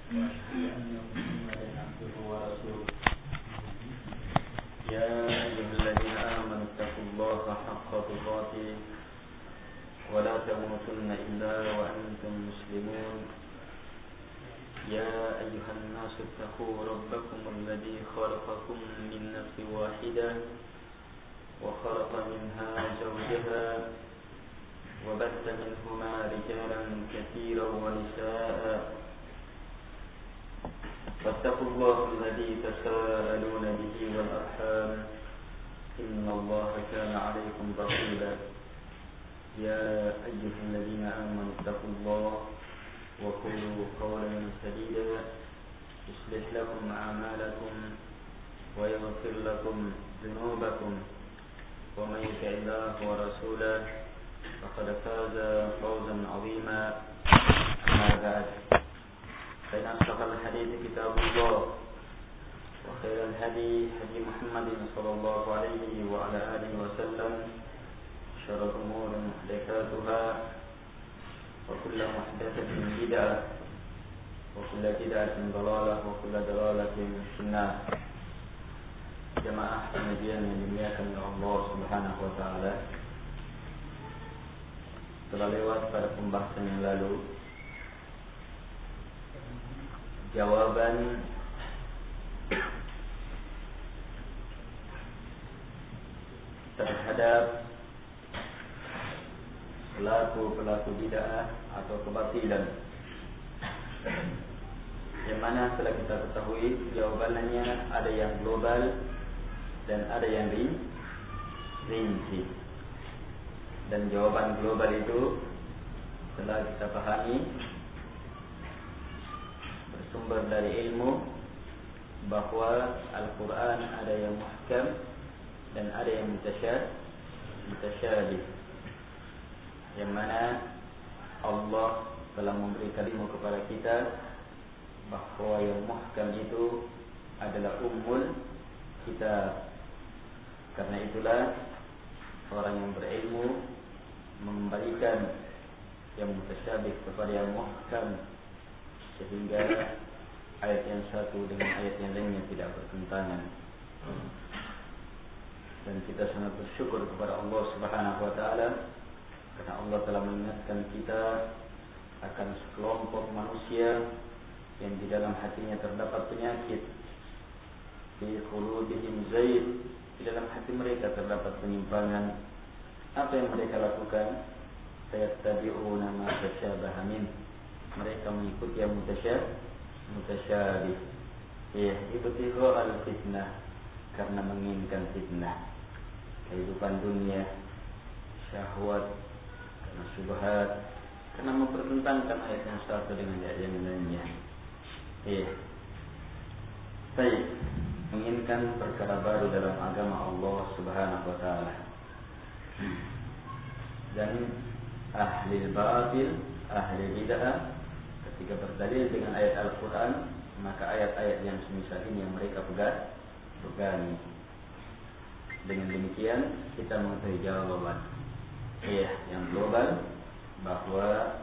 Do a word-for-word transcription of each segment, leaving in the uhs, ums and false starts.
يا أيها الذين آمنوا اتقوا الله حق تقاته ولا تموتن إلا وأنتم مسلمون يا أيها الناس اتقوا ربكم الذي خلقكم من نفس واحدة وخلق منها زوجها وبث منهما رجالا كثيرا ونساء فاتقوا الله الذي تساءلون به والأرحام إن الله كان عليكم رقيبا يا أيها الذين آمنوا اتقوا الله وقولوا قولا سديدا يصلح لكم أعمالكم ويغفر لكم ذنوبكم ومن يطع الله ورسوله فقد فاز فوزا عظيما أما بعد فإن أصدق الحديث كتاب الله وخير الهدي هدي محمد صلى الله عليه وعلى آله وسلم شر الأمور محدثاتها وكل محدثة بدعة وكل بدعة ضلالة وكل ضلالة في النار. Jemaah pengajian yang dimuliakan oleh Allah Subhanahu wa taala. Telah lewat pada pembahasan yang lalu jawaban terhadap pelaku-pelaku bid'ah atau kebatilan, yang mana setelah kita ketahui jawabannya ada yang global dan ada yang rinci. Dan jawaban global itu telah kita pahami bersumber dari ilmu bahwa Al-Quran ada yang muhkam dan ada yang mutasyabih, yang mana Allah telah memberikan ilmu kepada kita bahwa yang muhkam itu adalah ummul kitab. Karena itulah orang yang berilmu mengembalikan yang mutasyabih kepada yang muhkam, sehingga ayat yang satu dengan ayat yang lainnya tidak bertentangan. Dan kita sangat bersyukur kepada Allah Subhanahu wa taala karena Allah telah mengingatkan kita akan sekelompok manusia yang di dalam hatinya terdapat penyakit, fi qulubihim zayg, di dalam hati mereka terdapat penyimpangan. Apa yang mereka lakukan? Fayattabi'una ma tasyabaha min, mereka mengikuti yang mutasyabih. Ya, ikuti al-fitnah, karena menginginkan fitnah. Kehidupan dunia, syahwat, karena syubhat, karena mempertentangkan ayat yang satu dengan ayat yang lainnya. Ya. Baik, menginginkan perkara baru dalam agama Allah Subhanahu wa taala. Dan ahli batil, ahli bid'ah ketika berdalil dengan ayat Al-Quran, maka ayat-ayat yang semisal ini yang mereka pegang, pegangi. Dengan demikian kita mengetahui jawaban iya yang global bahwa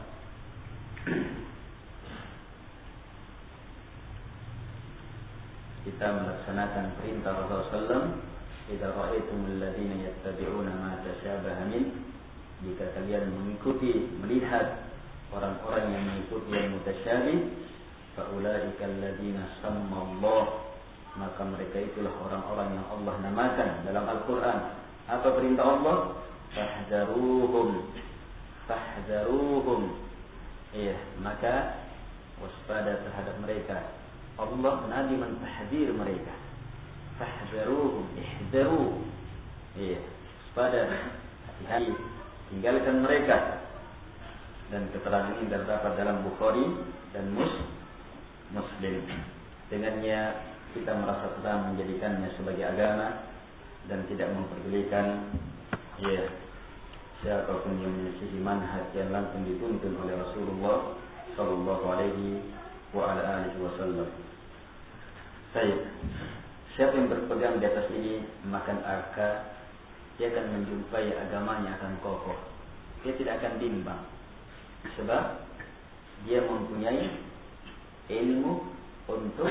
kita melaksanakan perintah Rasulullah sallallahu alaihi wasallam, idza ra'aitumul ladzina yattabi'una ma tasyabaha min, jika kalian mengikuti, melihat orang-orang yang mengikuti yang mutasyabih, fa ulaika alladzina sammallah, maka mereka itulah orang-orang yang Allah namakan dalam Al-Quran. Apa perintah Allah? Fahzaruhum, fahzaruhum. Iya, maka waspada terhadap mereka. Allah Nabi mentahdzir mereka. Fahzaruhum, ihzaru. Iya, waspada, hati-hati, tinggalkan mereka. Dan keterangan ini terdapat dalam Bukhari dan Muslim. Dengannya kita merasa telah menjadikannya sebagai agama dan tidak memperdulikan ya siapapun yang menyelisihi manhaj yang langsung dituntun oleh Rasulullah sallallahu alaihi wa ala alihi wasallam. Baik, siapa yang berpegang di atas ini maka aka dia akan menjumpai agamanya akan kokoh. Dia tidak akan bimbang sebab dia mempunyai ilmu untuk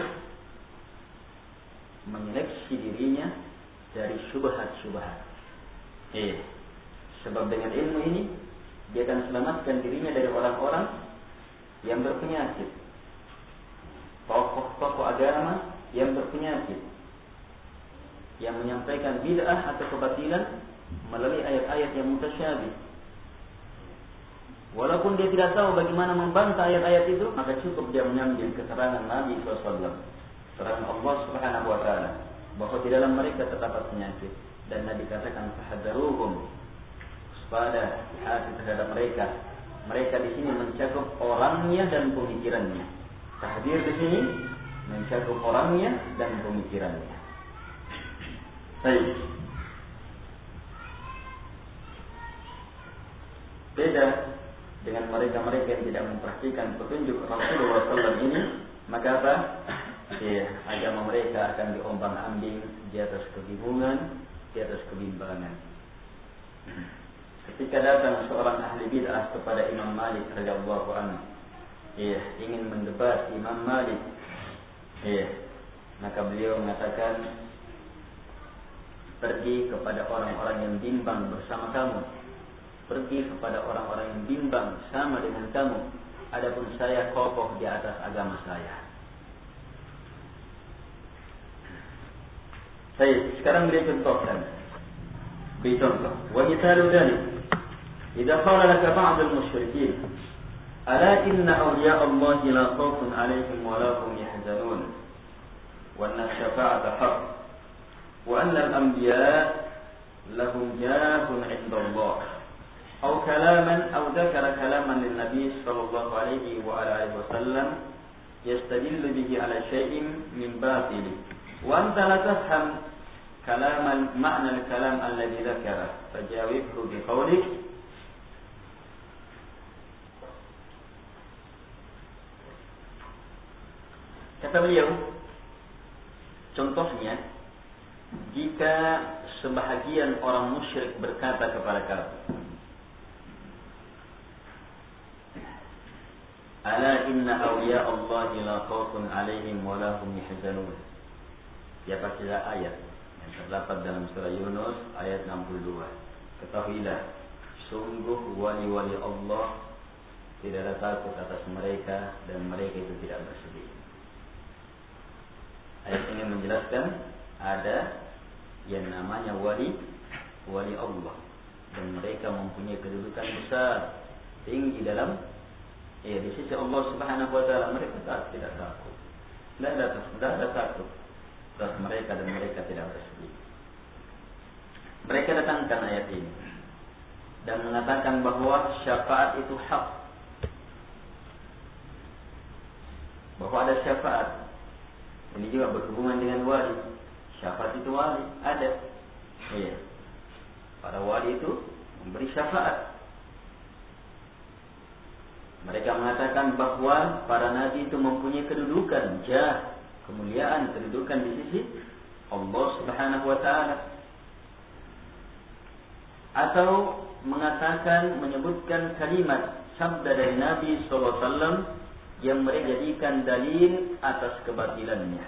menyeleksi dirinya dari syubhat-syubhat. Eh, sebab dengan ilmu ini dia akan selamatkan dirinya dari orang-orang yang berpenyakit, tokoh-tokoh agama yang berpenyakit, yang menyampaikan bid'ah atau kebatilan melalui ayat-ayat yang mutasyabih. Walaupun dia tidak tahu bagaimana membantah ayat-ayat itu, maka cukup dia mengambil keterangan Nabi shallallahu alaihi wasallam, keterangan Allah Subhanahu Wa Taala, bahwa di dalam mereka terdapat penyakit. Dan Nabi katakan fahadzaruhum, waspada, hati terhadap mereka. Mereka di sini mencakup orangnya dan pemikirannya. Tahdir di sini mencakup orangnya dan pemikirannya. Baik. Beda dengan mereka-mereka yang tidak memperhatikan petunjuk Rasulullah shallallahu alaihi wasallam ini, maka apa? Ya, agama mereka akan diombang-ambing di atas kebingungan, di atas kebimbangan. Ketika datang seorang ahli bid'ah kepada Imam Malik radhiyallahu anhu, ya, ingin mendebat Imam Malik, ya, maka beliau mengatakan, pergi kepada orang-orang yang bimbang bersama kamu. Pergi kepada orang-orang yang bimbang sama dengan kamu. Adapun saya kokoh di atas agama saya. Baik, sekarang beri contohkan. Beri contoh. Wa mithalu dzalik. Idza qala laka ba'd al-musyrikin, ala inna awliya Allah la khawfun 'alaihim wa la hum yahzanun. Wa anna syafa'ata haqq. Wa anna al-anbiya lahum jahun 'inda Allah. أو كلاما أو ذكر كلاما للنبي صلى الله عليه وآله وسلم يستدل به على شيء من باطل وأنت لا تفهم كلام معنى الكلام الذي ذكره فجاوبه بقولك kata beliau, contohnya jika sebahagian orang musyrik berkata kepada kamu, ala inna awliya Allah la khawfun 'alaihim wa la hum yahzanun. Ya, bacalah ayat yang terdapat dalam surah Yunus ayat enam puluh dua. Ketahuilah, sungguh wali-wali Allah tidak ada takut atas mereka dan mereka itu tidak bersedih. Ayat ini menjelaskan ada yang namanya wali, wali Allah, dan mereka mempunyai kedudukan besar, tinggi dalam Ya, di sisi Allah Subhanahu Wa Taala. Mereka tak, tidak takut, tidak ada, tidak ada takut atas mereka dan mereka tidak bersedih. Mereka datangkan ayat ini dan mengatakan bahwa syafaat itu hak, bahwa ada syafaat. Ini juga berhubungan dengan wali. Syafaat itu wali, ada. Iya, para wali itu memberi syafaat. Mereka mengatakan bahwa para nabi itu mempunyai kedudukan, jah, kemuliaan, kedudukan di sisi Allah Subhanahu Wa Taala. Atau mengatakan, menyebutkan kalimat sabda dari Nabi Sallallahu Alaihi Wasallam yang mereka jadikan dalil atas kebatilannya.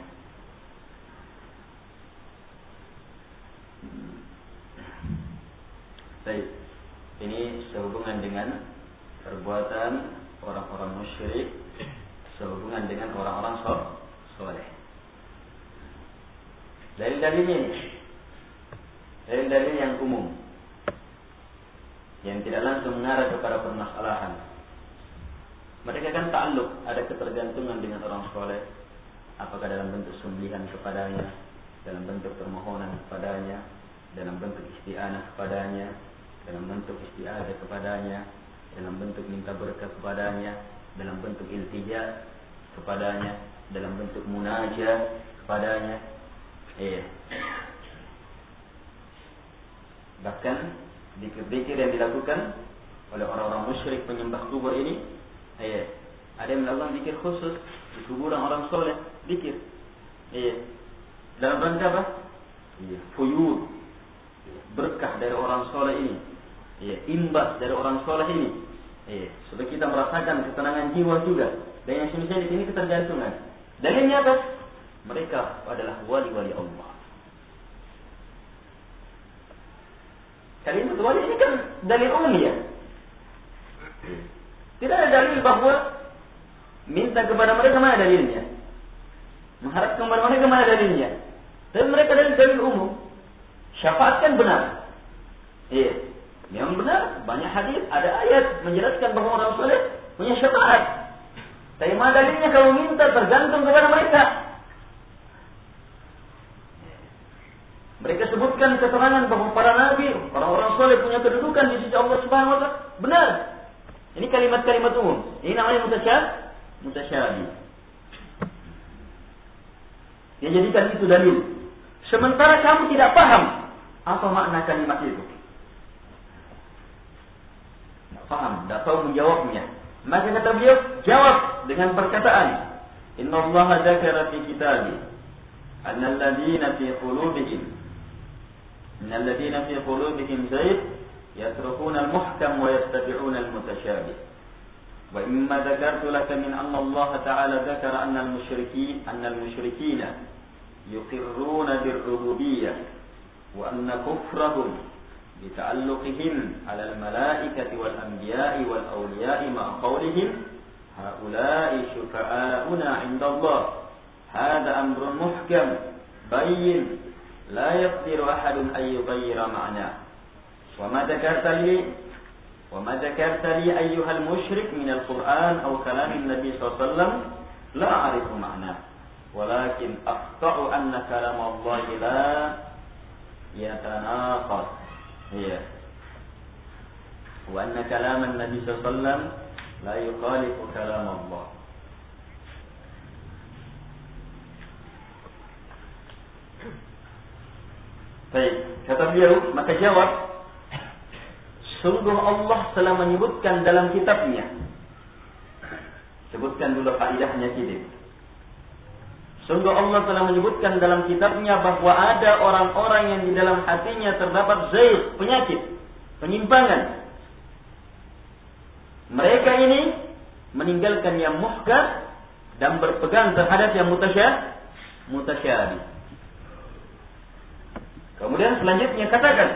Baik, ini sehubungan dengan perbuatan orang-orang musyrik, sehubungan dengan orang-orang soleh. Dalil-dalilnya ini, dalil-dalil yang umum, yang tidak langsung mengarah kepada permasalahan. Mereka kan ta'alluq, ada ketergantungan dengan orang soleh, apakah dalam bentuk sembelihan kepadanya, dalam bentuk permohonan kepadanya, dalam bentuk isti'anah kepadanya, dalam bentuk isti'adah kepadanya, dalam bentuk minta berkah kepadanya, dalam bentuk iltija kepadanya, dalam bentuk munajah kepadanya. Eh. Bahkan zikir-zikir yang dilakukan oleh orang-orang musyrik penyembah kubur ini, eh, ada yang melakukan zikir khusus di kuburan orang soleh, zikir. Eh, dalam rangka apa? Iya, fuyur, berkah dari orang soleh ini. Iya, imbas dari orang soleh ini. Iya, supaya kita merasakan ketenangan jiwa juga. dan yang semisal di sini ketergantungan. Dalilnya apa? Mereka adalah wali-wali Allah. Kalimat wali ini kan dalil umum ya. Tidak ada dalil bahwa minta kepada mereka mana dalilnya. Mengharap kepada mereka mana dalilnya. Tapi mereka dalil dalil umum. Syafaat kan benar. Iya. Memang benar. Banyak hadis, ada ayat menjelaskan bahwa orang soleh punya syafaat. Tapi mana dalilnya kalau minta tergantung kepada mereka. Mereka sebutkan keterangan bahwa para nabi, orang-orang soleh punya kedudukan di sisi Allah Subhanahu wa taala. Benar. Ini kalimat-kalimat umum. Ini namanya mutasyabih. Mutasyabih. Dia jadikan itu dalil. Sementara kamu tidak paham apa makna kalimat itu. Tidak paham, tidak tahu menjawabnya. Maka kata beliau, jawab dengan perkataan, Inna Allah dzakara fi kitabih anna alladziina fi qulubihim Inna alladziina fi qulubihim zayg yatrukuna al-muhkam wa yattabi'una al-mutasyabih. Wa imma dzakartu laka min anna Allah ta'ala dzakara anna al-musyrikeen anna al-musyrikeena yuqirruna bir-rububiyyah wa anna kufrahum bita'alluqihim 'ala al-malaikati wal anbiya'i wal awliya'i ma qawlihim haula'i syufa'auna 'inda Allah. Hadha amrun muhkam bayyin la yaqdiru ahadun an yughayyira ma'na. Wa ma dzakarta li wa ma dzakarta li ayyuhal musyrik min al-Qur'an aw kalamin Nabi sallallahu alaihi wasallam la a'rifu ma'na. Walakin aqta'u anna kalam Allah la yatanaqad. Iya. Wa anna kalam Nabi sallallahu alaihi wasallam la yukhalifu kalam Allah. Baik, kata beliau, maka jawab, sungguh Allah telah menyebutkan dalam kitabnya. Sebutkan dulu faedahnya kita. Sungguh Allah telah menyebutkan dalam kitabnya bahwa ada orang-orang yang di dalam hatinya terdapat zayg, penyakit, penyimpangan. Mereka ini meninggalkan yang muhkam dan berpegang terhadap yang mutasyabih. Kemudian selanjutnya katakan,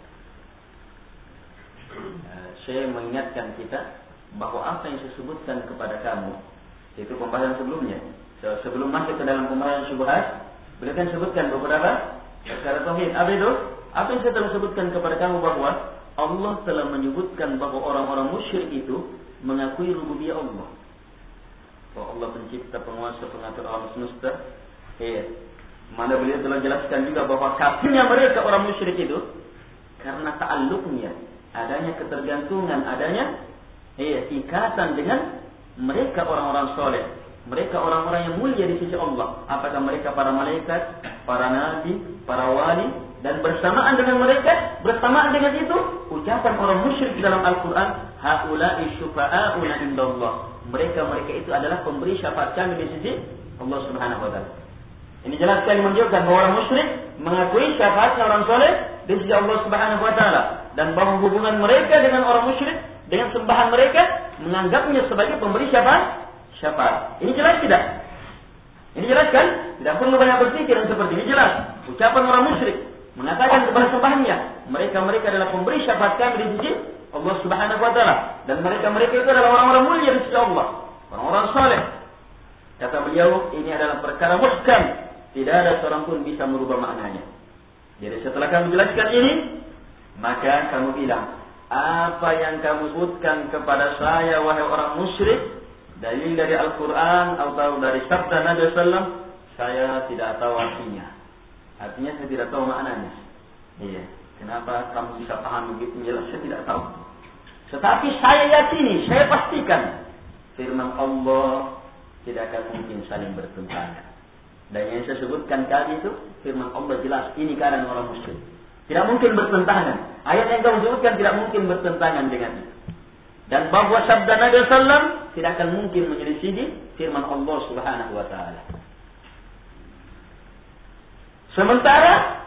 saya mengingatkan kita bahwa apa yang saya sebutkan kepada kamu, itu pembahasan sebelumnya. Sebelum masuk ke dalam pembahasan syubhat, beliau kan sebutkan beberapa perkara tauhid. Apa itu? Apa yang saya telah sebutkan kepada kamu bahwa Allah telah menyebutkan bahwa orang-orang musyrik itu mengakui rububiyah Allah. Bahwa Allah pencipta, penguasa, pengatur alam semesta. Iya. Mana beliau telah jelaskan juga bahwa kafirnya mereka orang musyrik itu karena ta'alluqnya, adanya ketergantungan, adanya iya, ikatan dengan mereka orang-orang soleh. Mereka orang-orang yang mulia di sisi Allah. Apakah mereka para malaikat, para nabi, para wali, dan bersamaan dengan mereka, bersamaan dengan itu, ucapan orang musyrik dalam Al-Quran, haula'i syufa'auna indallah. Mereka-mereka itu adalah pemberi syafaat kami di sisi Allah Subhanahu wa taala. Ini jelas sekali menunjukkan bahwa orang musyrik mengakui syafaatnya orang soleh di sisi Allah Subhanahu wa taala, dan bahwa hubungan mereka dengan orang musyrik, dengan sembahan mereka, menganggapnya sebagai pemberi syafaat. Syafaat. Ini jelas tidak? Ini jelas kan? Tidak perlu banyak berpikir seperti ini, jelas. Ucapan orang musyrik mengatakan kepada sembahannya, mereka-mereka adalah pemberi syafaat kami di sisi Allah Subhanahu wa taala, dan mereka-mereka itu adalah orang-orang mulia di sisi Allah, orang-orang saleh. Kata beliau, ini adalah perkara muhkam, tidak ada seorang pun bisa merubah maknanya. Jadi setelah kamu jelaskan ini, maka kamu bilang, apa yang kamu sebutkan kepada saya wahai orang musyrik, dalil dari Al-Quran atau dari sabda Nabi sallallahu alaihi wasallam, saya tidak tahu artinya. Artinya saya tidak tahu maknanya. Iya. Kenapa kamu bisa paham begitu jelas? Saya tidak tahu. Tetapi saya yakini, saya pastikan firman Allah tidak akan mungkin saling bertentangan. Dan yang saya sebutkan tadi itu firman Allah jelas, ini keadaan orang musyrik. Tidak mungkin bertentangan. Ayat yang kamu sebutkan tidak mungkin bertentangan dengan itu. Dan bahwa sabda Nabi sallallahu alaihi wasallam tidak akan mungkin menyelisihi firman Allah Subhanahu wa taala. Sementara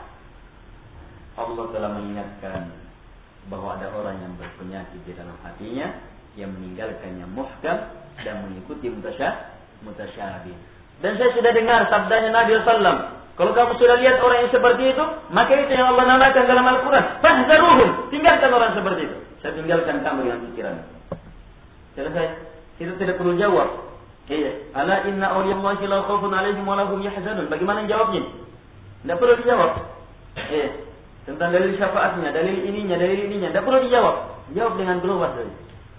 Allah telah mengingatkan bahwa ada orang yang berpenyakit di dalam hatinya yang meninggalkannya muhkam dan mengikuti mutasyabih. mutasyabih. Dan saya sudah dengar sabdanya Nabi sallallahu alaihi wasallam, kalau kamu sudah lihat orang yang seperti itu, maka itu yang Allah namakan dalam Al-Quran, fahzaruhum, tinggalkan orang seperti itu. Saya tinggalkan kamu dengan pikiran. Selesai. Itu tidak perlu jawab. Iya. Ala inna awliyallahi la khaufun alaihim wa lahum yahzanun. Bagaimana jawabnya? Tidak perlu dijawab. Iya. Tentang dalil syafaatnya, dalil ininya, dalil ininya, tidak perlu dijawab. Jawab dengan global saja.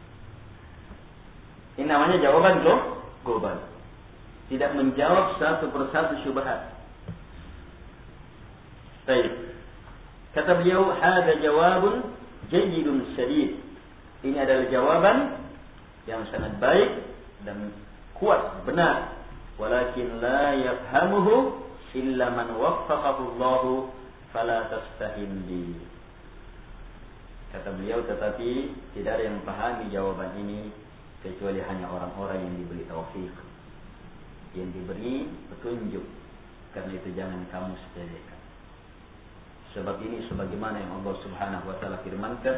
Ini namanya jawaban global. Tidak menjawab satu persatu syubhat. Baik. Kata beliau, hada jawabun jayyidun syadid. Ini adalah jawaban yang sangat baik dan kuat, benar. Walakin la yafhamuhu illa man waffaqahu Allah fala tastahim bi. Kata beliau, tetapi tidak ada yang pahami jawaban ini kecuali hanya orang-orang yang diberi taufik, yang diberi petunjuk. Karena itu jangan kamu sepelekan. Sebab ini sebagaimana yang Allah Subhanahu wa taala firmankan,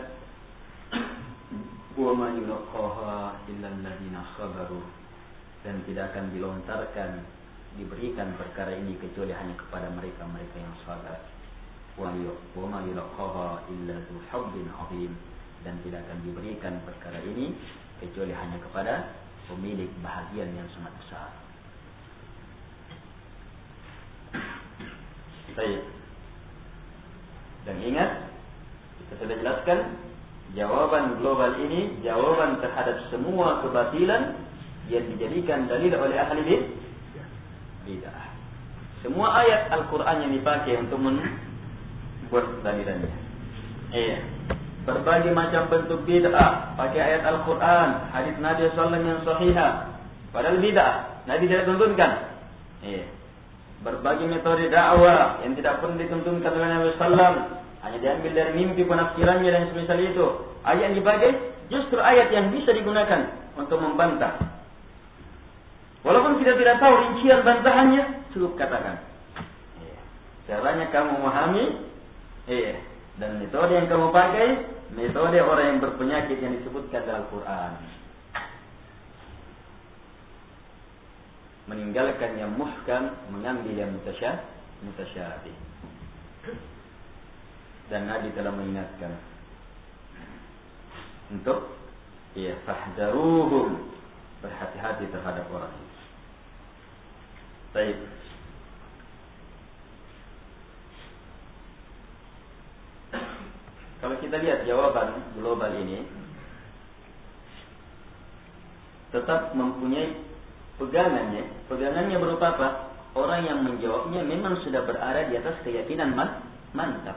wa ma yulqaha illa alladziina sabaru, dan tidak akan dilontarkan, diberikan perkara ini kecuali hanya kepada mereka-mereka yang sabar. Wa ma yulqaha illa dzu hazzin 'adzim, dan tidak akan diberikan perkara ini kecuali hanya kepada pemilik bahagian yang sangat besar. Baik. Dan ingat, kita sudah jelaskan, jawaban global ini jawaban terhadap semua kebatilan yang dijadikan dalil oleh ahli bid'ah. Semua ayat Al-Quran yang dipakai untuk membuat dalilannya. Iya. Berbagai macam bentuk bid'ah pakai ayat Al-Quran, hadis Nabi sallallahu alaihi wasallam yang sahihah. Padahal bid'ah Nabi tidak tuntunkan. Iya. Berbagai metode dakwah yang tidak pernah dituntunkan oleh Nabi sallallahu alaihi wasallam, hanya diambil dari mimpi penafsirannya dan semisal itu. Ayat yang dipakai justru ayat yang bisa digunakan untuk membantah. Walaupun kita tidak tahu rincian bantahannya, cukup katakan. Iya. Caranya kamu memahami, iya. Dan metode yang kamu pakai, metode orang yang berpenyakit yang disebutkan dalam Al-Quran. Meninggalkan yang muhkam, mengambil yang mutasyabih. Dan Nabi telah mengingatkan untuk ya fahdaruhum, berhati-hati terhadap orang itu. Baik. Kalau kita lihat jawaban global ini tetap mempunyai pegangannya. Pegangannya berupa apa? Orang yang menjawabnya memang sudah berada di atas keyakinan mantap.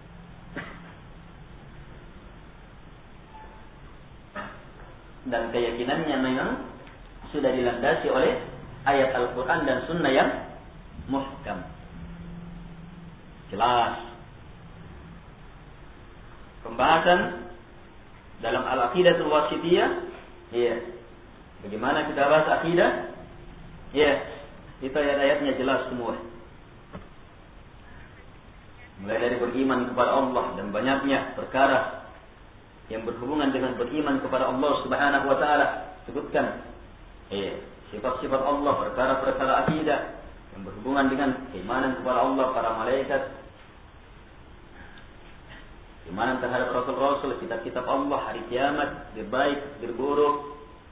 Dan keyakinannya memang sudah dilandasi oleh ayat Al-Quran dan Sunnah yang muhkam. Jelas. Pembahasan dalam Al-Aqidatul Wasithiyah, ya. Bagaimana kita bahas akidah? Ya, itu ayat-ayatnya jelas semua. Mulai dari beriman kepada Allah dan banyaknya perkara yang berhubungan dengan beriman kepada Allah Subhanahu wa taala. Sebutkan eh sifat-sifat Allah, perkara-perkara akidah yang berhubungan dengan keimanan kepada Allah, para malaikat, keimanan terhadap rasul-rasul, kitab-kitab Allah, hari kiamat, bir baik, bir buruk.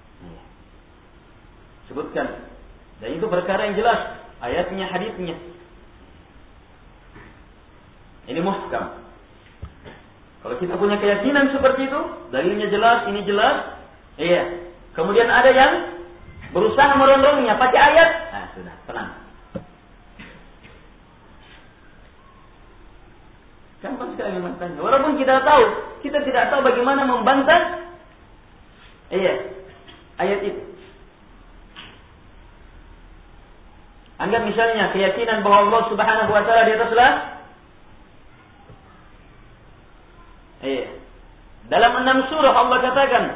Sebutkan. Dan itu perkara yang jelas, ayatnya, hadisnya. Ini muhkam. Kalau kita punya keyakinan seperti itu, dalilnya jelas, ini jelas, iya. Kemudian ada yang berusaha merondongnya pakai ayat, nah sudah, tenang. Gampang sekali membantahnya. Walaupun kita tahu, kita tidak tahu bagaimana membantah, iya, ayat itu. Anggap misalnya keyakinan bahwa Allah Subhanahu wa taala di atas langit. Iya. Dalam enam surah Allah katakan,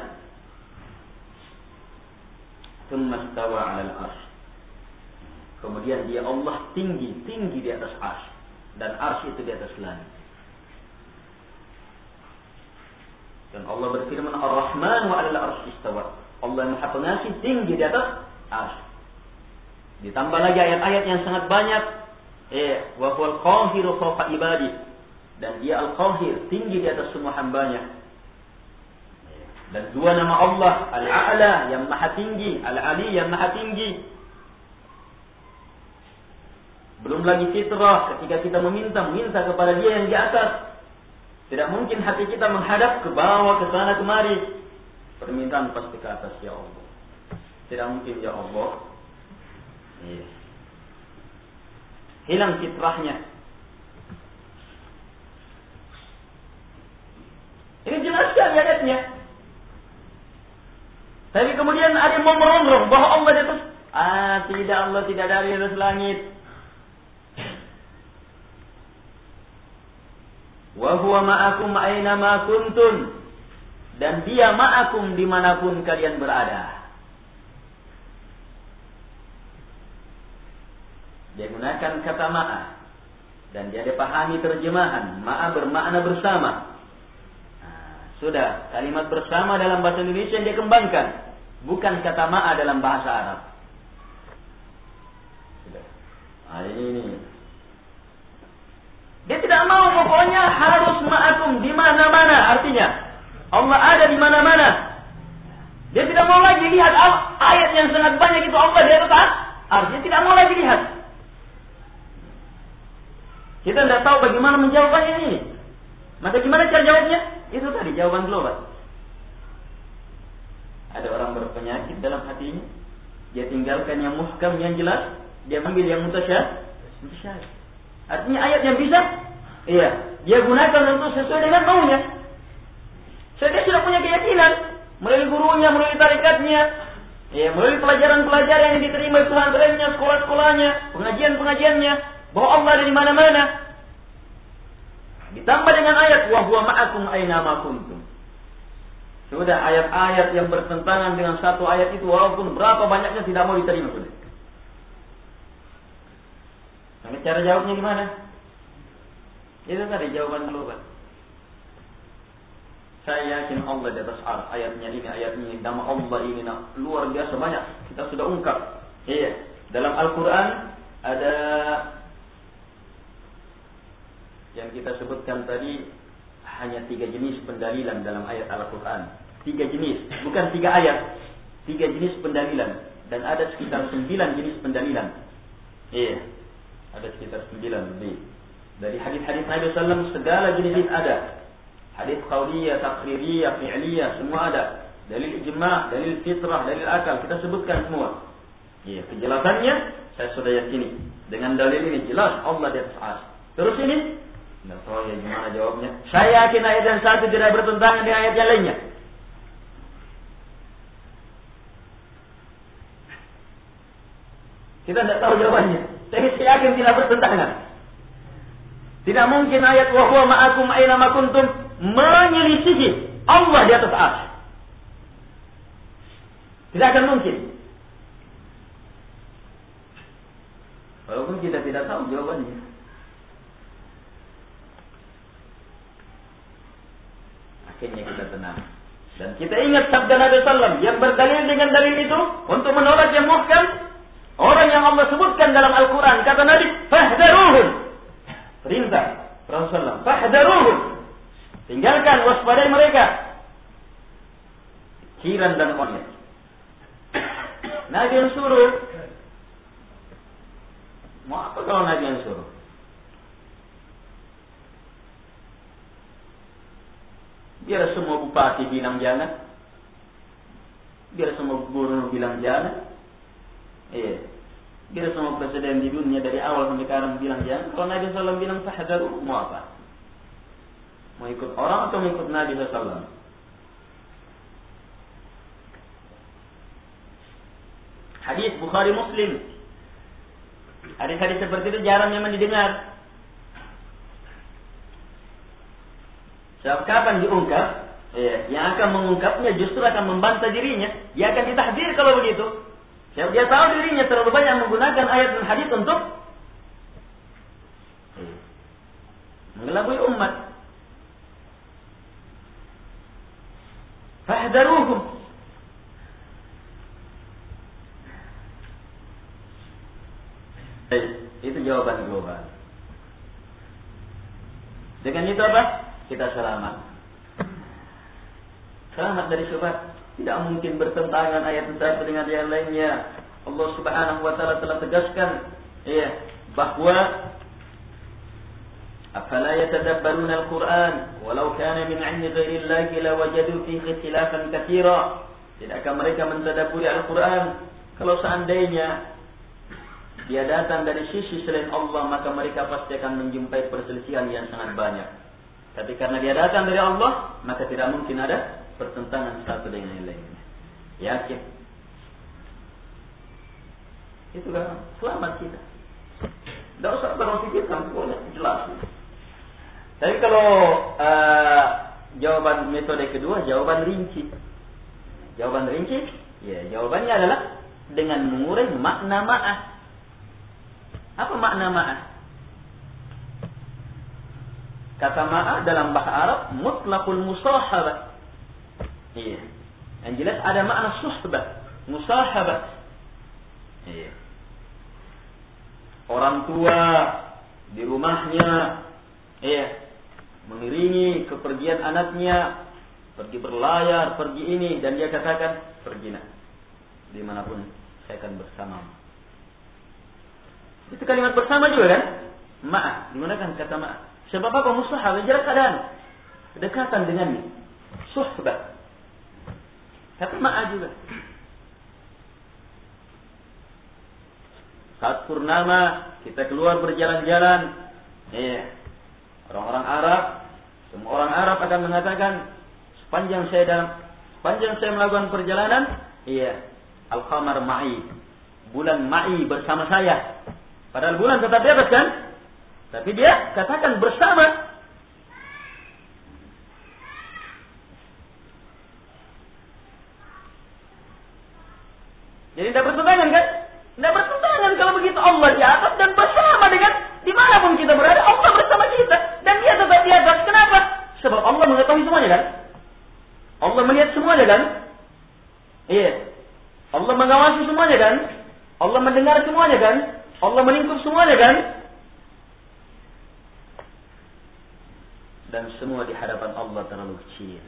"Tsumma istawa 'alal 'arsy." Kemudian dia Allah tinggi, tinggi di atas 'arsy, dan 'arsy itu di atas langit. Dan Allah berfirman, Ar-Rahman wa 'alal 'arsy istawa. Allah yang Maha Pengasih tinggi di atas arsy. Ditambah lagi ayat-ayat yang sangat banyak. Eh, wa huwal qahiru fawqa ibadi. Dan dia Al-Qahir, tinggi di atas semua hambanya. Dan dua nama Allah, Al-A'la yang Maha Tinggi, Al-Ali yang Maha Tinggi. Belum lagi fitrah, ketika kita meminta, minta kepada Dia yang di atas. Tidak mungkin hati kita menghadap ke bawah, ke sana kemari. Permintaan pasti ke atas, ya Allah. Tidak mungkin, ya Allah. Iya. Hilang fitrahnya. Ini jelas sekali ayatnya. Tapi kemudian ada yang mau merongrong bahwa Allah di atas. Ah, tidak, Allah tidak ada di atas langit. Wa huwa ma'akum aina ma kuntum. Dan Dia ma'akum dimanapun kalian berada. Dia gunakan kata ma'a. Dan dia dipahami terjemahan. Ma'a bermakna bersama. Nah, sudah, kalimat bersama dalam bahasa Indonesia yang dia kembangkan. Bukan kata ma'a dalam bahasa Arab. Sudah. Nah, ini. Dia tidak mau, pokoknya harus ma'akum di mana-mana. Artinya, Allah ada di mana-mana. Dia tidak mau lagi lihat ayat yang sangat banyak itu Allah di atas artinya tidak mau lagi lihat. Kita tidak tahu bagaimana menjawabnya ini. Maka gimana cara jawabnya? Itu tadi jawaban global. Ada orang berpenyakit dalam hatinya, dia tinggalkan yang muhkam yang jelas, dia ambil yang mutasyabih. Mutasyabih. Artinya ayat yang bisa, iya, dia gunakan untuk sesuai dengan maunya. So, dia sudah punya keyakinan melalui gurunya, melalui tarikatnya, ya, melalui pelajaran-pelajaran yang diterima di pesantrennya, sekolah-sekolahnya, pengajian-pengajiannya, bahwa Allah ada di mana-mana. Ditambah dengan ayat wa huwa ma'akum aina ma kuntum. Sudah, ayat-ayat yang bertentangan dengan satu ayat itu walaupun berapa banyaknya tidak mau diterima sudah. Nah, cara jawabnya gimana? Itu tadi jawaban global. Saya yakin Allah di atas ars. Ayatnya ini, ayat ini, nama Allah ini nah, luar biasa banyak. Kita sudah ungkap. Iya. Dalam Al-Quran ada yang kita sebutkan tadi hanya tiga jenis pendalilan dalam ayat Al-Quran. Tiga jenis, bukan tiga ayat. Tiga jenis pendalilan. Dan ada sekitar sembilan jenis pendalilan. Iya. Ada sekitar sembilan lebih. Dari hadis-hadis Nabi sallallahu alaihi wasallam segala jenis ada. Hadis qauliyah, taqririyah, fi'liyah, semua ada. Dalil ijma', dalil fitrah, dalil akal, kita sebutkan semua. Iya, kejelasannya saya sudah yakini. Dengan dalil ini jelas Allah di atas arsy. Terus ini, enggak tahu ya gimana jawabnya. Saya yakin ayat yang satu tidak bertentangan dengan ayat yang lainnya. Kita tidak tahu jawabannya. Tapi saya yakin tidak bertentangan. Tidak mungkin ayat wa huwa ma'akum aina ma kuntum menyelisihi Allah di atas arsy. Tidak akan mungkin. Walaupun kita tidak tahu jawabannya. Akhirnya kita tenang. Dan kita ingat sabda Nabi sallallahu alaihi wasallam yang berdalil dengan dalil itu untuk menolak yang muhkam. Orang yang Allah sebutkan dalam Al-Quran, kata Nabi, fahdaruhum. Perintah Rasulullah, fahdaruhum. Tinggalkan, waspadai mereka. Kiran dan monyet. Nabi yang suruh. Mau apa kalau Nabi yang suruh? Biar semua bupati bilang jangan. Biar semua gubernur bilang jangan. Iya. Biar semua presiden di dunia dari awal sampai sekarang bilang jangan. Kalau Nabi sallallahu alaihi wasallam bilang fahdaru, mau apa? Mau ikut orang atau mau ikut Nabi sallallahu alaihi wasallam? Hadis Bukhari Muslim. Hadis-hadis seperti itu jarang memang didengar. Sebab kapan diungkap? Eh, yang akan mengungkapnya justru akan membantah dirinya. Dia akan ditahdir kalau begitu. Sebab dia tahu dirinya terlalu banyak menggunakan ayat dan hadis untuk mengelabui umat. Itu jawaban global. Dengan itu apa? Kita selamat. Selamat dari syubhat. Tidak mungkin bertentangan ayat satu dengan yang lainnya. Allah Subhanahu wa taala telah tegaskan ya bahwa afala yatadabbaruna al-Qur'an walau kana min 'indi ghairi Allahi lawajadu fihi ikhtilafan katsira. Tidakkah mereka mentadabburi Al-Qur'an? Kalau seandainya dia datang dari sisi selain Allah, maka mereka pasti akan menjumpai perselisihan yang sangat banyak. Tapi karena dia datang dari Allah, maka tidak mungkin ada pertentangan satu dengan yang lainnya. Yakin. Itu kan selamat kita. Tidak usah berpikirkan, boleh jelas. Tapi kalau uh, jawaban metode kedua, jawaban rinci. Jawaban rinci, ya jawabannya adalah dengan mengurai makna ma'ah. Apa makna ma'ah? Kata ma'ah dalam bahasa Arab mutlaqul musahabah. Iya. Yang jelas ada makna suhbah, musahabah. Iya. Orang tua di rumahnya, iya, mengiringi kepergian anaknya, pergi berlayar, pergi ini, dan dia katakan, pergi nak, dimanapun saya akan bersamamu. Itu kalimat bersama juga kan? Ma'ah, digunakan kata ma'ah. Sebab apa? Musahabah, jarak keadaan, kedekatan dengannya, suhbah. Kata ma'ah juga. Saat purnama kita keluar berjalan-jalan, eh, orang-orang Arab, semua orang Arab akan mengatakan sepanjang saya dalam, sepanjang saya melakukan perjalanan, iya, al-qamar ma'i, bulan ma'i bersama saya. Padahal bulan tetap di atas kan? Tapi dia katakan bersama. Jadi tidak bertentangan kan? Tidak bertentangan kalau begitu. Allah di atas dan bersama dengan dimanapun kita berada, Allah bersama kita. Dan dia tetap di atas. Kenapa? Sebab Allah mengetahui semuanya kan? Allah melihat semuanya kan? Iya. Allah mengawasi semuanya kan? Allah mendengar semuanya kan? Allah melingkup semuanya kan? Dan semua di hadapan Allah terlalu kecil.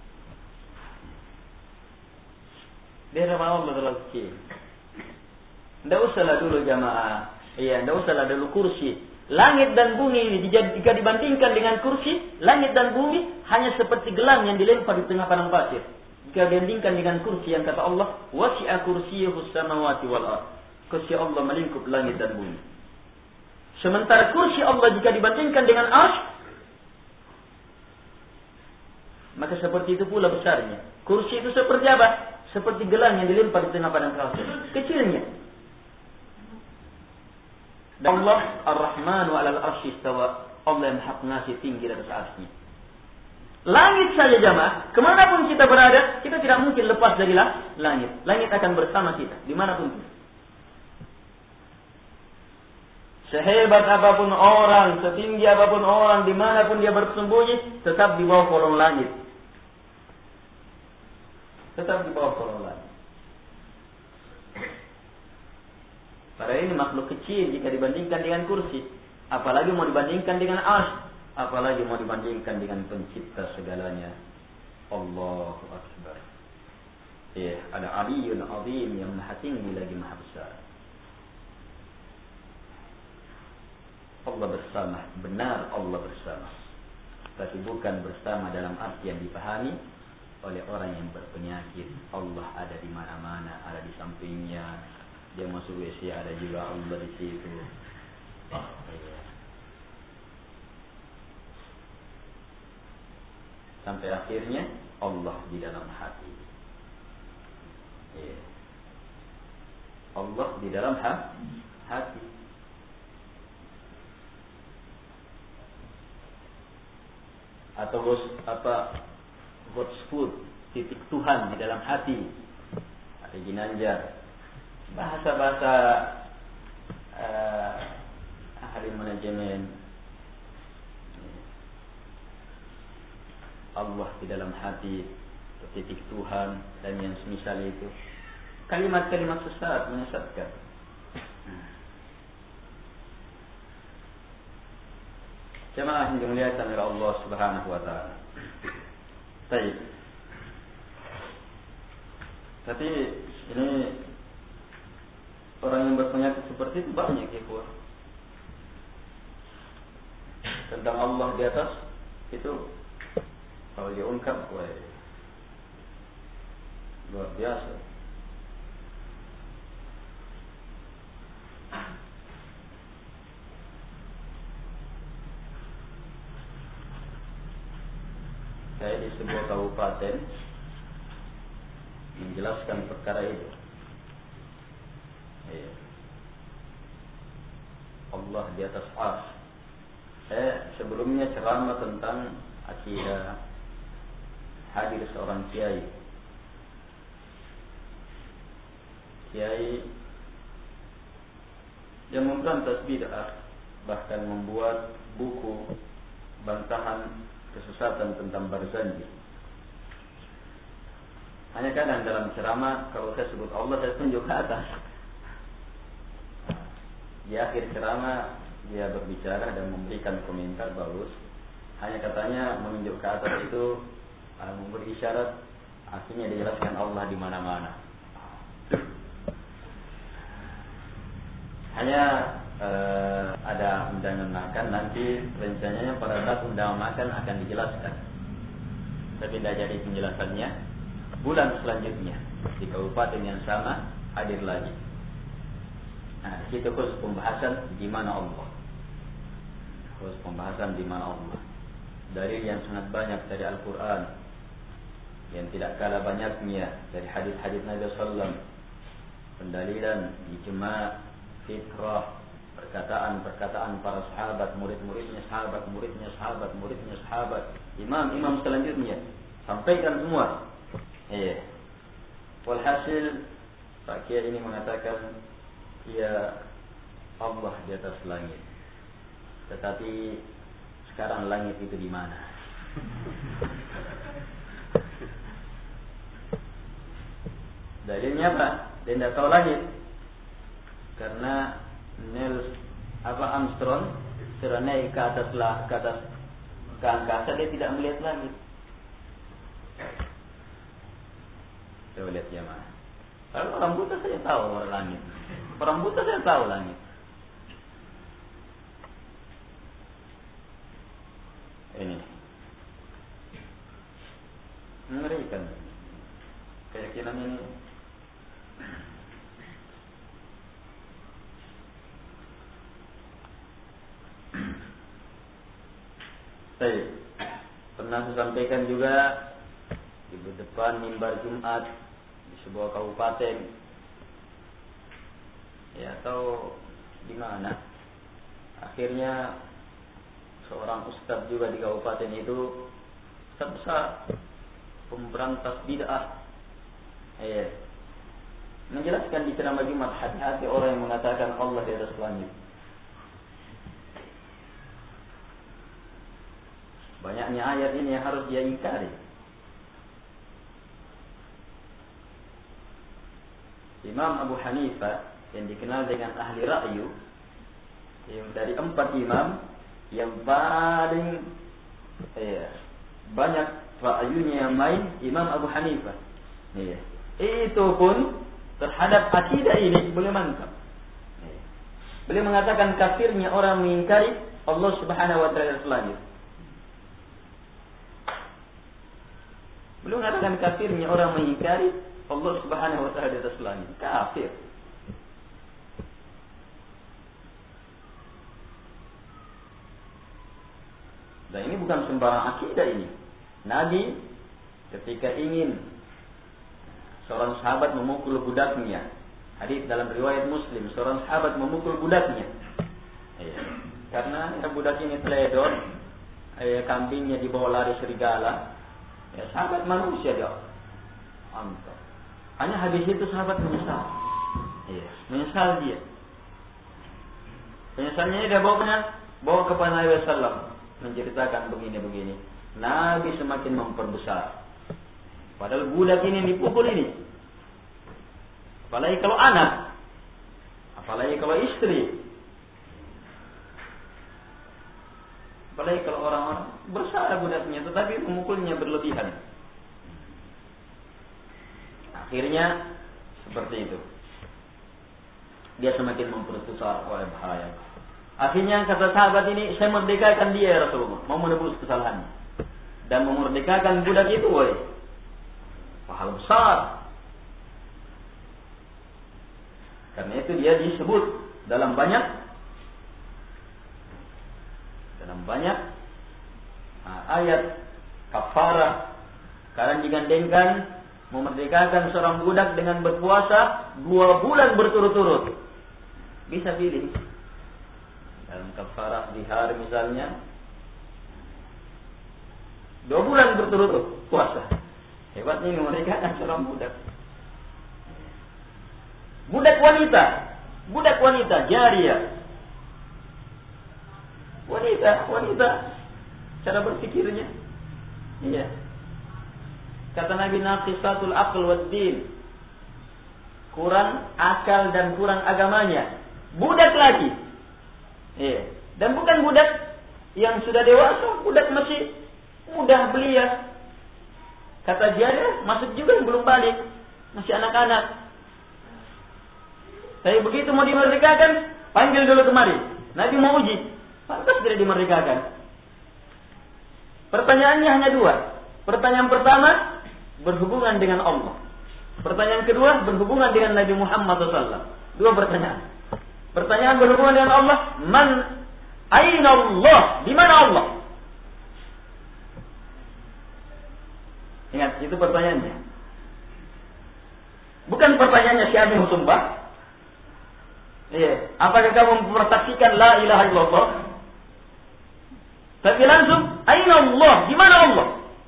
Di hadapan Allah terlalu kecil. Tidak usahlah dulu jamaah. Iya, tidak usahlah dulu kursi. Langit dan bumi ini jika dibandingkan dengan kursi, langit dan bumi hanya seperti gelang yang dilempar di tengah padang pasir. Jika dibandingkan dengan kursi yang kata Allah, wasi'a kursiyyuhus samawati wal ardh. Kursi Allah melingkup langit dan bumi. Sementara kursi Allah jika dibandingkan dengan arsy, maka seperti itu pula besarnya. Kursi itu seperti apa? Seperti gelang yang dilempar di tengah padang pasir. Kecilnya. Dan Allah Ar-Rahmanu 'alal arsy istawa. Allah yang Maha Pengasih tinggi di atas arsy. Langit saja jamaah, kemanapun kita berada, kita tidak mungkin lepas dari langit. Langit akan bersama kita, dimanapun kita. Sehebat apapun orang, setinggi apapun orang, dimanapun dia bersembunyi, tetap di bawah kolong langit. Tetap di bawah kolong langit. Padahal ini makhluk kecil jika dibandingkan dengan kursi. Apalagi mau dibandingkan dengan arsy. Apalagi mau dibandingkan dengan pencipta segalanya. Allahu Akbar. Ya, ada Aliyun Azim yang maha tinggi lagi maha besar. Allah bersama. Benar Allah bersama. Tapi bukan bersama dalam arti yang dipahami oleh orang yang berpenyakit. Allah ada di mana-mana. Ada di sampingnya. Dia masuk W C, ada juga Allah di situ. Oh, iya. Sampai akhirnya Allah di dalam hati. Iya. Allah di dalam ha- hati. Atau apa? Hotspot, titik Tuhan di dalam hati. Ada Ginanjar. Bahasa-bahasa uh, ahli manajemen. Allah di dalam hati, titik Tuhan dan yang semisal itu. Kalimat-kalimat sesat, menyesatkan. Jemaah yang dimuliakan oleh Allah Subhanahu wa taala. Baik. Tapi ini orang yang berpenyakit seperti itu banyak ya, kuat. Tentang Allah di atas itu kalau diungkap, wah, luar biasa. Saya di sebuah kabupaten menjelaskan perkara itu. Ya. Allah di atas arsy. Saya sebelumnya ceramah tentang akidah, hadir seorang kiai. Kiai yang memberantas bid'ah, bahkan membuat buku bantahan kesesatan tentang Barzanji. Hanya kadang dalam ceramah kalau saya sebut Allah, saya tunjuk ke atas. Di akhir ceramah dia berbicara dan memberikan komentar bagus. Hanya katanya menunjuk ke atas itu uh, memberi isyarat, artinya dijelaskan Allah di mana-mana. Hanya uh, ada undangan makan, nanti rencananya pada saat undangan makan akan dijelaskan. Tapi tidak jadi penjelasannya. Bulan selanjutnya di kabupaten yang sama hadir lagi. Nah, di situ khusus pembahasan di mana Allah. Khusus pembahasan di mana Allah. Dalil yang sangat banyak dari Al-Quran, yang tidak kalah banyaknya dari hadis-hadis Nabi sallallahu alaihi wasallam. Pendalilan ijma', fikrah, perkataan-perkataan para sahabat, murid-muridnya sahabat, muridnya sahabat, muridnya sahabat, imam-imam selanjutnya, sampaikan semua. Iya. Walhasil Pak Kiai ini mengatakan, ya Allah di atas langit. Tetapi sekarang langit itu di mana? Dalilnya apa? Dia tidak tahu langit. Karena Neil apa Armstrong sudah naik ke atas lah, ke atas ke angkasa, dia tidak melihat langit. Coba lihat ya mana. Kalau orang buta saya tahu orang langit. Orang buta saya tahu langit. Ini mengerikan keyakinan ini. Saya pernah saya sampaikan juga di depan mimbar Jumat di sebuah kabupaten, ya, atau di mana. Akhirnya seorang ustaz juga di kabupaten itu, ustaz besar, pemberantas bid'ah, ya, menjelaskan di ceramah Jumat, hati-hati orang yang mengatakan Allah di atas langit. Banyaknya ayat ini yang harus dia ingkari. Imam Abu Hanifah yang dikenal dengan ahli ra'yu, yang dari empat imam yang paling eh, banyak ra'yunya yang main, Imam Abu Hanifah. Eh, itu pun terhadap akidah ini boleh mantap. Eh, beliau mengatakan kafirnya orang mengingkari Allah Subhanahu wa taala langit. Beliau mengatakan kafirnya orang mengingkari Allah Subhanahu wa taala di atas langit. Kafir. Dan ini bukan sembarang akidah ini. Nabi ketika ingin seorang sahabat memukul budaknya, hadis dalam riwayat Muslim, seorang sahabat memukul budaknya. Ya. Karena ya, budak ini teledor, eh, kambingnya dibawa lari serigala. Ya, sahabat manusia dia. Antar. Hanya habis itu sahabat menyesal. Ya, menyesal dia. Penyesalannya dia bawa kemana? Bawa kepada Nabi sallallahu alaihi wasallam, menceritakan begini-begini. Nabi semakin memperbesar. Padahal budak ini yang dipukul ini. Apalagi kalau anak. Apalagi kalau istri. Apalagi kalau orang-orang bersalah budaknya, tetapi memukulnya berlebihan. Akhirnya seperti itu. Dia semakin memperbesar, wah bahaya. Akhirnya kata sahabat ini, saya merdekakan dia ya Rasulullah, mau menebus kesalahannya. Dan memerdekakan budak itu, wah, pahala besar. Karena itu dia disebut dalam banyak dalam banyak nah, ayat kafarah. Karena digandengkan memerdekakan seorang budak dengan berpuasa dua bulan berturut-turut. Bisa pilih. Dalam kafarah dihar misalnya, dua bulan berturut-turut puasa. Hebatnya memerdekakan seorang budak. Budak wanita, budak wanita jariyah. Wanita, wanita cara berpikirnya. Iya. Kata Nabi, naqisatul aql wad din. Kurang akal dan kurang agamanya. Budak lagi. Iya. Dan bukan budak yang sudah dewasa, budak masih mudah belia. Kata jariyah, masuk juga yang belum balik, masih anak-anak. Tapi begitu mau dimerdekakan, panggil dulu kemari. Nabi mau uji, pantas tidak dimerdekakan. Pertanyaannya hanya dua. Pertanyaan pertama berhubungan dengan Allah. Pertanyaan kedua berhubungan dengan Nabi Muhammad shallallahu alaihi wasallam. Dua pertanyaan. Pertanyaan berhubungan dengan Allah, man aina Allah? Di mana Allah? Ingat, itu pertanyaannya. Bukan pertanyaannya siapa yang sumpah. Iya. Apakah kamu mempersaksikan la ilaha illallah? Tapi langsung, aina Allah? Di mana Allah?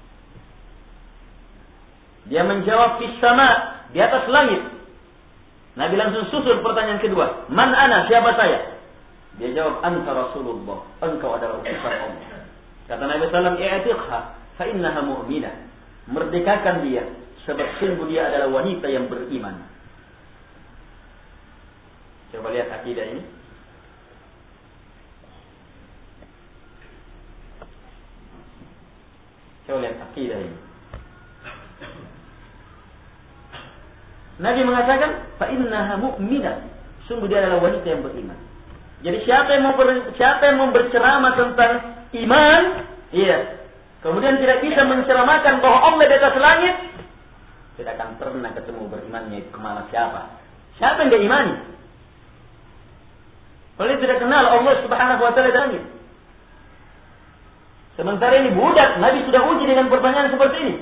Dia menjawab fis sama, di atas langit. Nabi langsung susul pertanyaan kedua, man ana? Siapa saya? Dia jawab, anta Rasulullah. Engkau adalah utusan Allah. Kata Nabi sallallahu alaihi wasallam, i'tiqha fa innaha mu'minah. Merdekakan dia, sebab sungguh dia adalah wanita yang beriman. Coba lihat akidah ini. Coba lihat akidah ini. Nabi mengatakan, fa innaha mu'minah. Sungguh dia adalah wanita yang beriman. Jadi siapa yang mau ber, siapa yang mau berceramah tentang iman, iya, kemudian tidak bisa menceramakan bahwa Allah di atas langit, tidak akan pernah ketemu berimannya kemana siapa. Siapa yang tidak imani? Kalau tidak kenal Allah Subhanahu wa taala di langit. Sementara ini budak, Nabi sudah uji dengan pertanyaan seperti ini.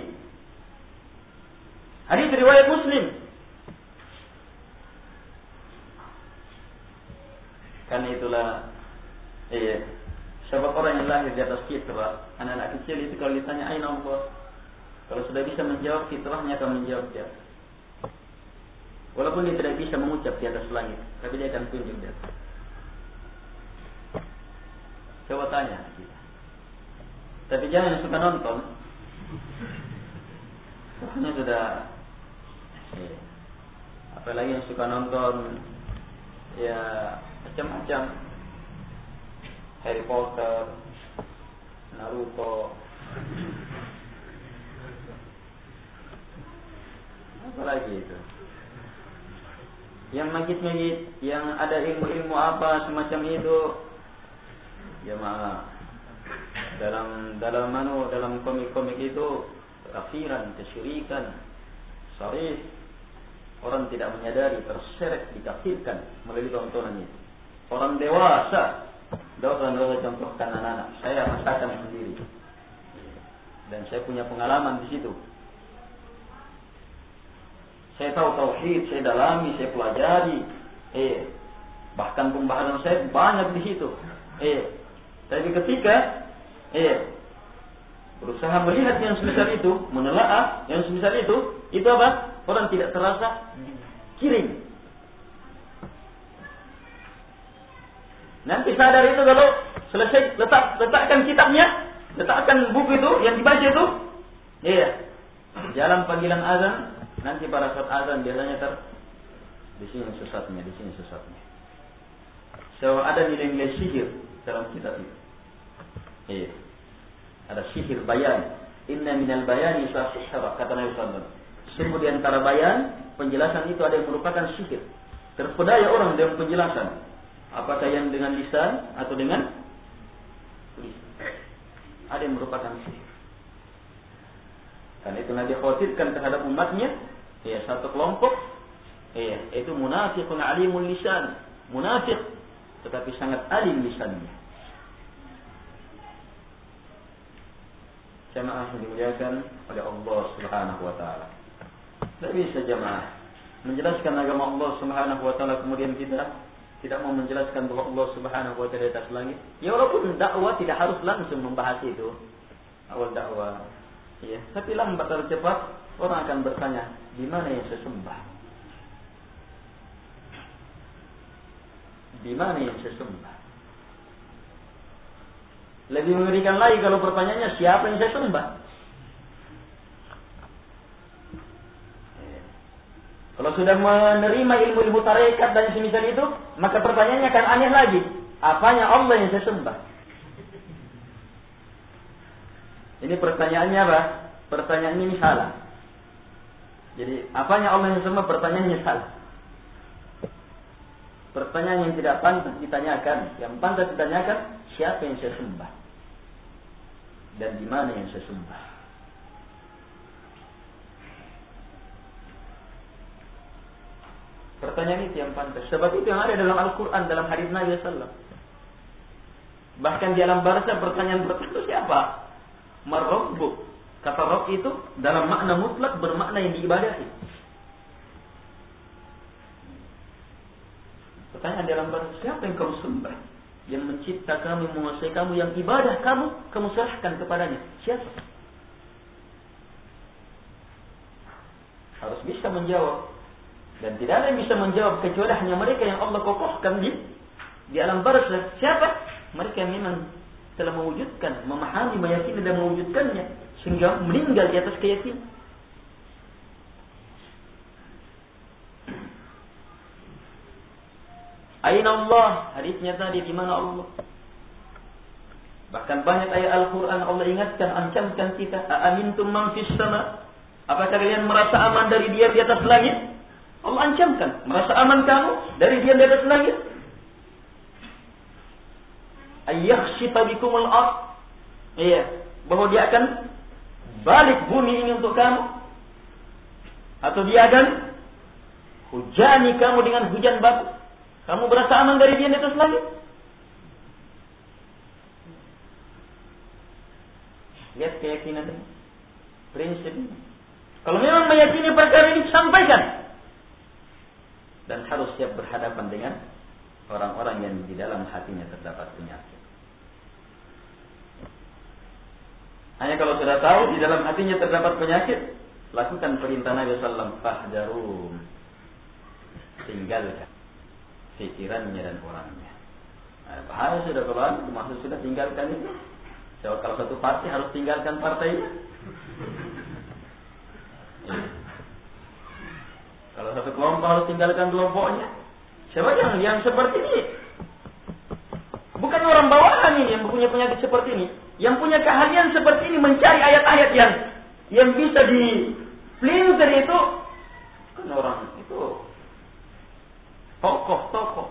Hadis riwayat Muslim. Karena itulah, iya, sebab orang yang lahir di atas fitrah, anak-anak kecil itu kalau ditanya aina Allah, kalau sudah bisa menjawab, fitrahnya akan menjawab dia. Walaupun dia tidak bisa mengucap di atas langit, tapi dia akan tunjuk dia. Coba tanya kita. Tapi jangan yang suka nonton. Soalnya sudah, iya. Apalagi yang suka nonton, ya macam-macam. Harry Potter, Naruto, apa lagi itu? Yang magit-magit, yang ada ilmu-ilmu apa semacam itu. Ya maaf. Dalam dalam manu dalam komik-komik itu kafiran, kesyirikan, syarif. Orang tidak menyadari, terseret, dikafirkan melalui tontonan itu. Orang dewasa, dosa-dosa contohkan anak-anak. Saya rasakan sendiri. Dan saya punya pengalaman di situ. Saya tahu tauhid, saya dalami, saya pelajari. Eh, bahkan pembahasan saya banyak di situ. Eh, tapi ketika eh berusaha melihat yang sebesar itu, menelaah yang sebesar itu, itu apa? Orang tidak terasa kiring. Nanti sadar itu kalau selesai letak letakkan kitabnya, letakkan buku itu yang dibaca itu, iya. Jalan panggilan azan, nanti pada saat azan biasanya ter di sini sesatnya, di sini sesatnya. So ada nilai-nilai sihir dalam kitab itu. Iya. Ada sihir bayan. Inna minal bayani la sihra, kata Nabi sallallahu alaihi wasallam. Sungguh di antara bayan, penjelasan itu ada yang merupakan sihir. Terpedaya orang dengan penjelasan. Apakah yang dengan lisan atau dengan tulisan. Ada yang merupakan sihir. Karena itu Nabi khawatirkan terhadap umatnya, ya satu kelompok, ya itu munafiqun alimul lisan, munafik tetapi sangat alim lisannya. Jamaah yang dimuliakan oleh Allah Subhanahu wa taala. Tidak bisa jamaah menjelaskan agama Allah Subhanahu wa taala kemudian kita tidak mau menjelaskan bahwa Allah Subhanahu wa taala di atas langit. Ya walaupun dakwah tidak harus langsung membahas itu. Awal dakwah. Ya, tapi lambat atau cepat orang akan bertanya, di mana yang saya sembah? Di mana yang saya sembah? Lebih mengerikan lagi kalau pertanyaannya siapa yang saya sembah? Kalau sudah menerima ilmu-ilmu tarekat dan semisal itu, maka pertanyaannya akan aneh lagi. Apanya Allah yang saya sembah? Ini pertanyaannya apa? Pertanyaan ini salah. Jadi, apanya Allah yang sembah? Pertanyaannya salah. Pertanyaan yang tidak pantas ditanyakan. Yang pantas ditanyakan, siapa yang saya sembah? Dan di mana yang saya sembah? Pertanyaan itu yang pantas. Sebab itu yang ada dalam Al-Quran, dalam hadis Nabi sallallahu alaihi wasallam. Bahkan di alam barzah pertanyaan pertama siapa? Mar-Rabbuk. Kata Rabb itu dalam makna mutlak bermakna yang diibadahi. Pertanyaan di alam barzah, siapa yang kamu sembah? Yang mencipta kamu, menguasai kamu, yang ibadah kamu, kamu serahkan kepadanya. Siapa? Harus bisa menjawab. Dan tidak ada yang bisa menjawab kecuali hanya mereka yang Allah kokohkan di di alam barzah. Siapa? Mereka yang memang telah mewujudkan, memahami, meyakini dan mewujudkannya sehingga meninggal di atas keyakinan. Aina Allah? Hadisnya tadi, di mana Allah? Bahkan banyak ayat Al-Quran Allah ingatkan, ancamkan kita. Aamintum man fis sama? Apakah kalian merasa aman dari Dia di atas langit? Allah ancamkan, merasa aman kamu dari Dia di atas langit? Ayyakhshifa bikumul ard. Iya, bahwa Dia akan balik bumi ini untuk kamu, atau Dia akan hujani kamu dengan hujan batu. Kamu berasa aman dari Dia di atas langit? Lihat keyakinan ini, prinsip ini. Kalau memang meyakini perkara ini, sampaikan. Dan harus siap berhadapan dengan orang-orang yang di dalam hatinya terdapat penyakit. Hanya kalau sudah tahu di dalam hatinya terdapat penyakit, lakukan perintah Nabi sallallahu alaihi wasallam, fahdarum. Tinggalkan pikirannya dan orangnya. Nah, bahaya sudah kalau maksud sudah tinggalkan itu. So, kalau satu partai harus tinggalkan partainya. Ya. Kalau satu kelompok harus tinggalkan kelompoknya. Siapa yang yang seperti ini? Bukan orang bawahan ini yang punya penyakit seperti ini. Yang punya keahlian seperti ini mencari ayat-ayat yang yang bisa dipelintir itu kan orang itu tokoh-tokoh.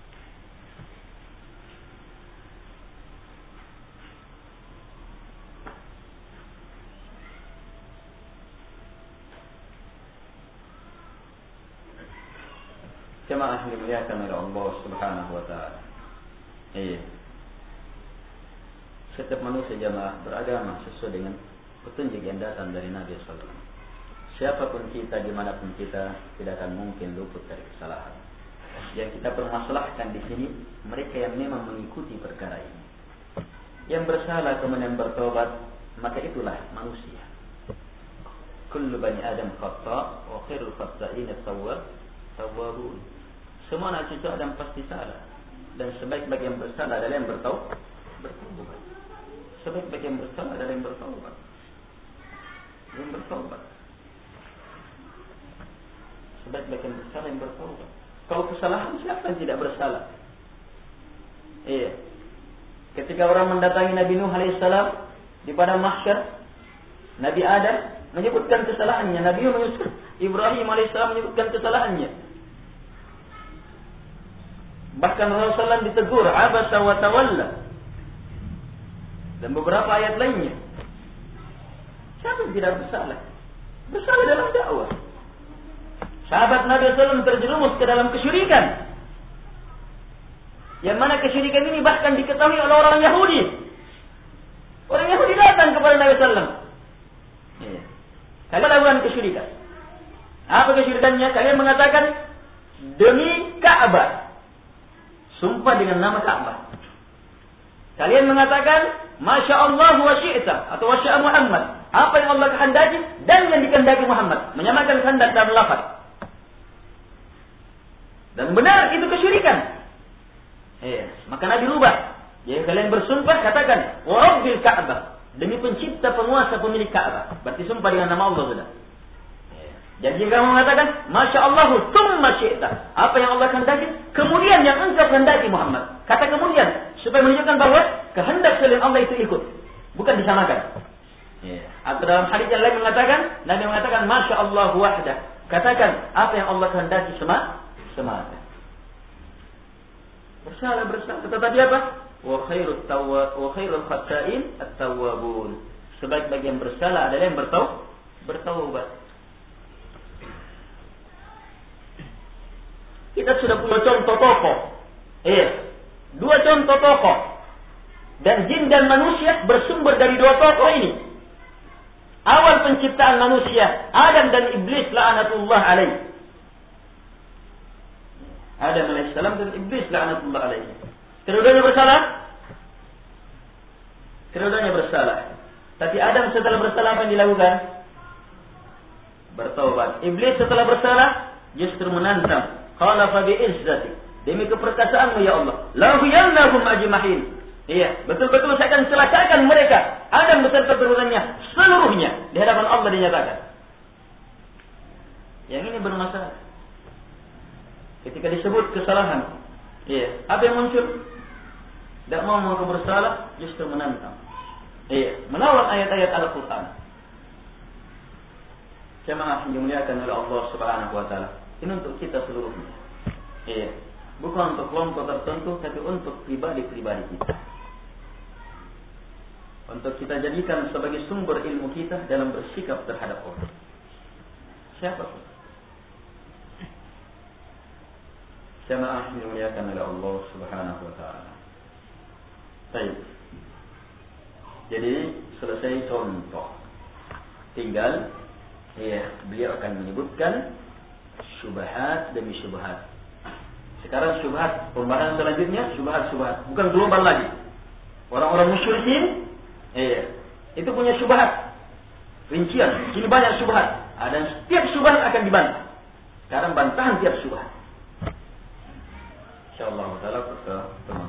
Jemaah dimuliakan oleh Allah Subhanahu wa taala. Iya. Setiap manusia jemaah beragama sesuai dengan petunjuk yang datang dari Nabi sallallahu alaihi wasallam. Siapapun kita, dimanapun kita, tidak akan mungkin luput dari kesalahan. Yang kita permasalahkan di sini mereka yang memang mengikuti perkara ini. Yang bersalah kemudian bertobat, maka itulah manusia. Kullu bani Adam khata' wa khairul khata'in at-tawwabun. Semua anak cucu Adam pasti salah, dan sebaik-baik yang bersalah adalah yang bertaubat. Bertaubat. Sebaik-baik yang bersalah adalah yang bertaubat. Yang bertaubat. Sebaik-baik yang bersalah yang bertaubat. Kalau kesalahan, siapa yang tidak bersalah? Iya. Ketika ketika orang mendatangi Nabi Nuh alaihissalam di padang mahsyar, Nabi Adam menyebutkan kesalahannya, Nabi Nuh menyebutkan, Ibrahim alaihissalam menyebutkan kesalahannya. Bahkan Rasulullah shallallahu alaihi wasallam ditegur, abasa wa tawalla. Dan beberapa ayat lainnya. Siapa yang tidak bersalah? Bersalah dalam dakwah. Sahabat Nabi shallallahu alaihi wasallam terjerumus ke dalam kesyirikan. Yang mana kesyirikan ini bahkan diketahui oleh orang Yahudi. Orang Yahudi datang kepada Nabi shallallahu alaihi wasallam. Ya. Kalian lakukan kesyirikan. Apa kesyirikannya? Kalian mengatakan demi Ka'bah. Sumpah dengan nama Ka'bah. Kalian mengatakan Masya Allah wa syi'ta atau wa sya'a Muhammad. Apa yang Allah kehendaki dan yang dikehendaki Muhammad. Menyamakan kehendak dalam lafaz. Dan benar itu kesyirikan. Eh, maka Nabi rubah. Jadi kalian bersumpah katakan wa rabbil Ka'bah. Demi pencipta, penguasa, pemilik Ka'bah. Berarti sumpah dengan nama Allah sudah. Jadi jika kamu mengatakan Masya Allah thumma syi'ta, apa yang Allah kehendaki kemudian yang engkau kehendaki Muhammad. Kata kemudian supaya menunjukkan bahwa kehendak selain Allah itu ikut, bukan disamakan. Yeah. Atau dalam hadis yang lain mengatakan, Nabi mengatakan Masya Allah wahdah. Katakan apa yang Allah kehendaki semata. semata. Bersalah bersalah. Tetapi apa? Wa khairut tawwab wa khairul khata'in at-tawwabun. Sebaik-baik yang bersalah adalah yang bertau bertaubat. Kita sudah punya contoh tokoh. Iya. Dua contoh tokoh. Dan jin dan manusia bersumber dari dua tokoh ini. Awal penciptaan manusia, Adam dan Iblis la'anatullah alaih. Adam alaihissalam dan Iblis la'anatullah alaih. Kedua-duanya bersalah? Kedua-duanya bersalah. Tapi Adam setelah bersalah apa yang dilakukan? Bertaubat. Iblis setelah bersalah justru menantang. Qala fa bi'izzati, demi keperkasaanmu ya Allah, la huyannahum ajma'in. Iya, betul-betul saya akan celakakan mereka, Adam beserta turunannya seluruhnya di hadapan Allah dinyatakan. Yang ini bermasalah. Ketika disebut kesalahan, iya, apa yang muncul? Tidak mau mengaku bersalah, justru menantang. Iya, menolak ayat-ayat Al-Quran. Jemaah yang dimuliakan oleh Allah Subhanahu wa taala. Ini untuk kita seluruhnya. Iya. Bukan untuk kelompok tertentu, tapi untuk pribadi-pribadi kita. Untuk kita jadikan sebagai sumber ilmu kita dalam bersikap terhadap orang. Siapa pun. Jemaah yang dimuliakan oleh Allah Subhanahu wa taala. Baik. Jadi selesai contoh. Tinggal iya, beliau akan menyebutkan syubhat demi syubhat. Sekarang syubhat, pembahasan selanjutnya syubhat-syubhat, bukan global lagi. Orang-orang musyrikin, iya, itu punya syubhat. Rincian, sini banyak syubhat. Dan setiap syubhat akan dibantah. Sekarang bantahan tiap syubhat. Insyaallah taala kita